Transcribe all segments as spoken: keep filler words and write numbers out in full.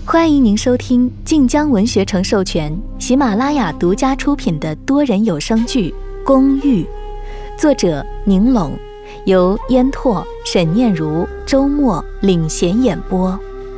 欢迎您收听晋江文学城授权、喜马拉雅独家出品的多人有声剧《公寓》，作者宁龙，由烟拓、沈念如、周末领衔演播。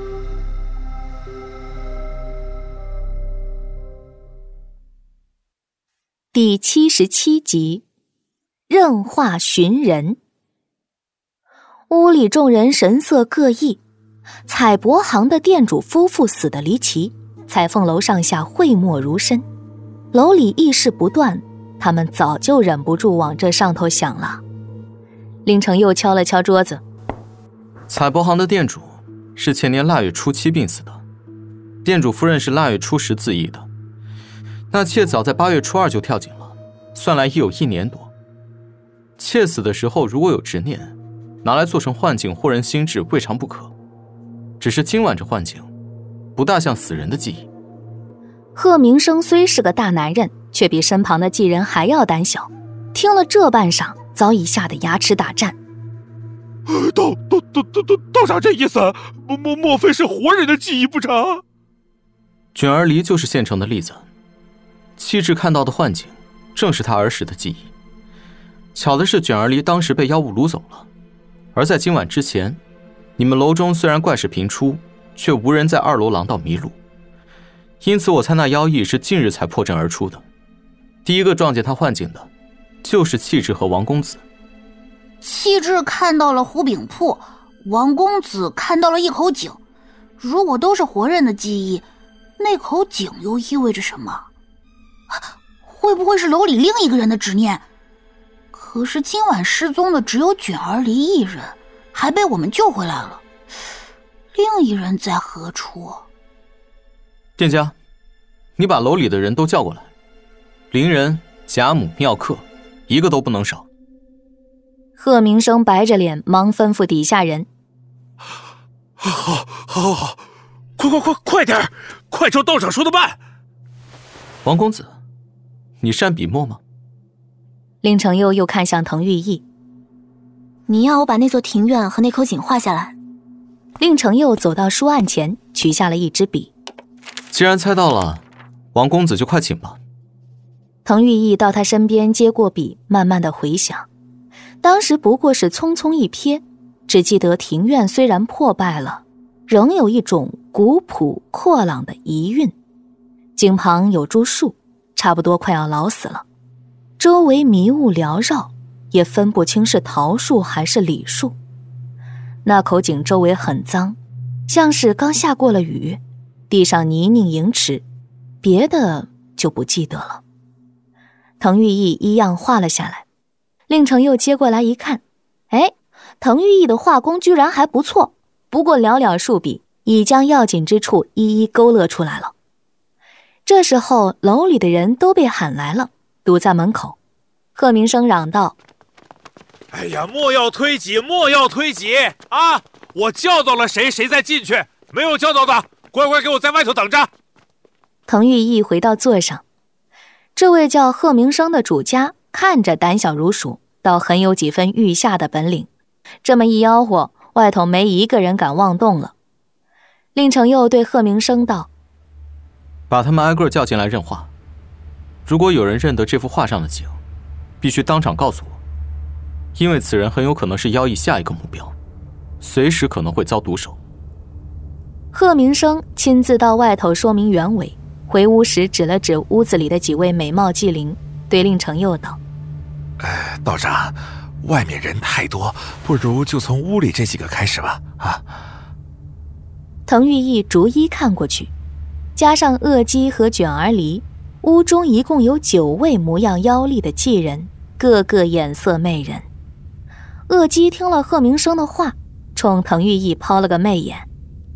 第七十七集，任化寻人。屋里众人神色各异。彩帛行的店主夫妇死得离奇，彩凤楼上下讳莫如深，楼里异事不断，他们早就忍不住往这上头想了。令程又敲了敲桌子。 彩帛行的店主是前年腊月初七病死的，店主夫人是腊月初十自缢的，那妾早在八月初二就跳井了，算来已有一年多。妾死的时候如果有执念，拿来做成幻境惑人心智未尝不可，只是今晚这幻境不大像死人的记忆。 贺明生虽是个大男人，却比身旁的妓人还要胆小，听了这半晌早已吓得牙齿打颤。 道道道道道道长这意思，莫莫莫非是活人的记忆不成？ 卷儿离就是现成的例子，气质看到的幻境正是他儿时的记忆。巧的是卷儿离当时被妖物掳走了，而在今晚之前，你们楼中虽然怪事频出，却无人在二楼廊道迷路，因此我猜那妖异是近日才破阵而出的。第一个撞见他幻境的就是气质和王公子。 气质看到了胡饼铺，王公子看到了一口井。如果都是活人的记忆，那口井又意味着什么？会不会是楼里另一个人的执念？可是今晚失踪的只有卷儿离一人，还被我们救回来了，另一人在何处？ 店家，你把楼里的人都叫过来，邻人、贾母、妙客，一个都不能少。 贺明生白着脸忙吩咐底下人： 好好好好，快快快快点，快照道长说的办。 王公子，你善笔墨吗？ 令程佑又看向滕玉义： 你要我把那座庭院和那口井画下来。 令程佑走到书案前，取下了一支笔。 既然猜到了，王公子就快请吧。 滕玉义到他身边接过笔，慢慢的回想，当时不过是匆匆一瞥，只记得庭院虽然破败了，仍有一种古朴阔朗的遗韵。井旁有株树，差不多快要老死了，周围迷雾缭绕，也分不清是桃树还是李树。那口井周围很脏，像是刚下过了雨，地上泥泞盈池，别的就不记得了。滕玉义一样画了下来，令程又接过来一看，哎，滕玉义的画工居然还不错，不过寥寥数笔已将要紧之处一一勾勒出来了。这时候楼里的人都被喊来了，堵在门口。贺明生嚷道： 哎呀，莫要推挤，莫要推挤啊！我叫到了谁，谁再进去，没有叫到的乖乖给我在外头等着。 滕玉义回到座上，这位叫贺明生的主家看着胆小如鼠，倒很有几分御下的本领，这么一吆喝，外头没一个人敢妄动了。令程又对贺明生道： 把他们挨个叫进来认画，如果有人认得这幅画上的景，必须当场告诉我，因为此人很有可能是妖异下一个目标，随时可能会遭毒手。 贺明生亲自到外头说明原委，回屋时指了指屋子里的几位美貌妓龄，对令程又道： 哎，道长，外面人太多，不如就从屋里这几个开始吧。啊！ 滕玉义逐一看过去，加上鄂姬和卷儿离，屋中一共有九位模样妖丽的妓人，个个眼色媚人。鄂姬听了贺明生的话，冲滕玉义抛了个媚眼：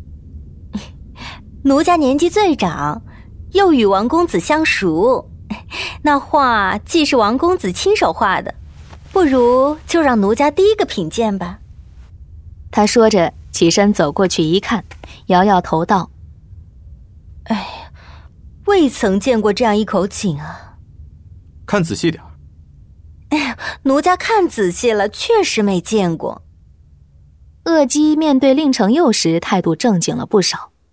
奴家年纪最长，又与王公子相熟，那画既是王公子亲手画的，不如就让奴家第一个品鉴吧。 他说着起身走过去一看，摇摇头道： 哎呀，未曾见过这样一口井啊。 看仔细点。 哎呀，奴家看仔细了，确实没见过。 鄂姬面对令程佑时态度正经了不少，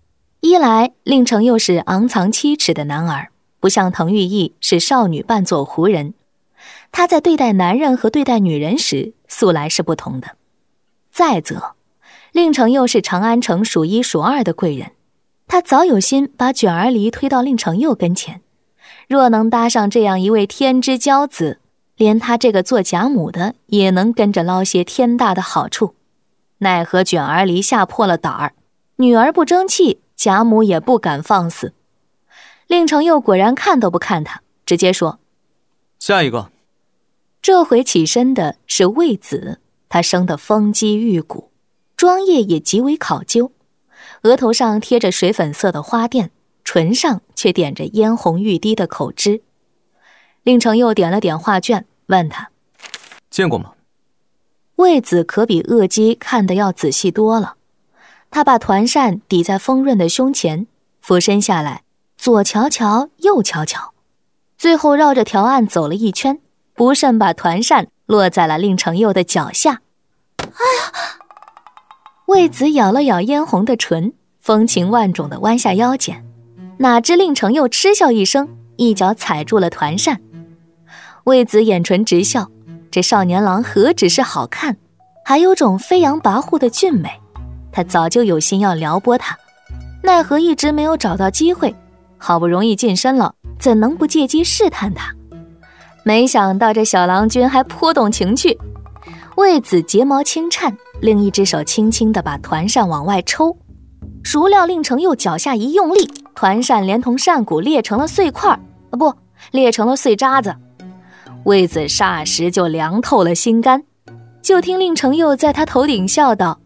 一来令程又是昂藏七尺的男儿，不像滕玉义是少女扮作胡人，他在对待男人和对待女人时素来是不同的。再则令程又是长安城数一数二的贵人，他早有心把卷儿离推到令程又跟前，若能搭上这样一位天之骄子，连他这个做贾母的也能跟着捞些天大的好处。奈何卷儿离吓破了胆儿，女儿不争气，贾母也不敢放肆。令程又果然看都不看他，直接说： 下一个。 这回起身的是魏子，他生得风肌玉骨，妆叶也极为考究，额头上贴着水粉色的花钿，唇上却点着嫣红欲滴的口脂。令程又点了点画卷，问他： 见过吗？ 魏子可比鄂姬看得要仔细多了，他把团扇抵在丰润的胸前，俯身下来，左瞧瞧右瞧瞧，最后绕着条案走了一圈，不慎把团扇落在了令程又的脚下。哎呀！魏子咬了咬嫣红的唇，风情万种地弯下腰间，哪知令程又嗤笑一声，一脚踩住了团扇。魏子眼唇直笑，这少年郎何止是好看，还有种飞扬跋扈的俊美。他早就有心要撩拨他，奈何一直没有找到机会，好不容易近身了，怎能不借机试探他？没想到这小郎君还颇懂情趣。魏子睫毛轻颤，另一只手轻轻地把团扇往外抽，孰料令程又脚下一用力，团扇连同扇骨裂成了碎块，啊不，裂成了碎渣子。魏子霎时就凉透了心肝，就听令程又在他头顶笑道：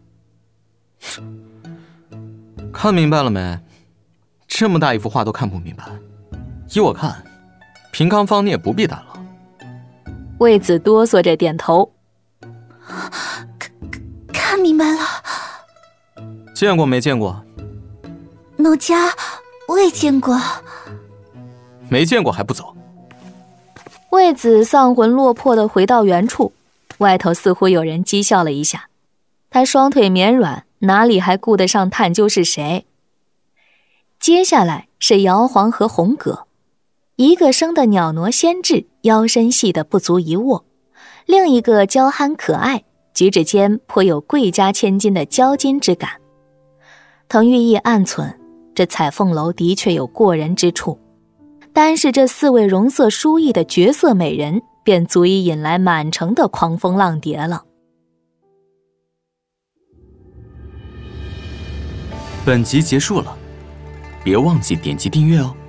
看明白了没？这么大一幅画都看不明白，依我看，平康坊你也不必担了。 魏子哆嗦着点头： 看看明白了。 见过没见过？ 奴家未见过。 没见过还不走？ 魏子丧魂落魄地回到原处，外头似乎有人讥笑了一下，他双腿绵软，哪里还顾得上探究是谁？接下来是姚黄和红葛，一个生得袅娜纤质，腰身细得不足一握，另一个娇憨可爱，举止间颇有贵家千金的娇金之感。滕玉义暗忖，这彩凤楼的确有过人之处，单是这四位容色殊异的绝色美人，便足以引来满城的狂蜂浪蝶了。 本集结束了，别忘记点击订阅哦。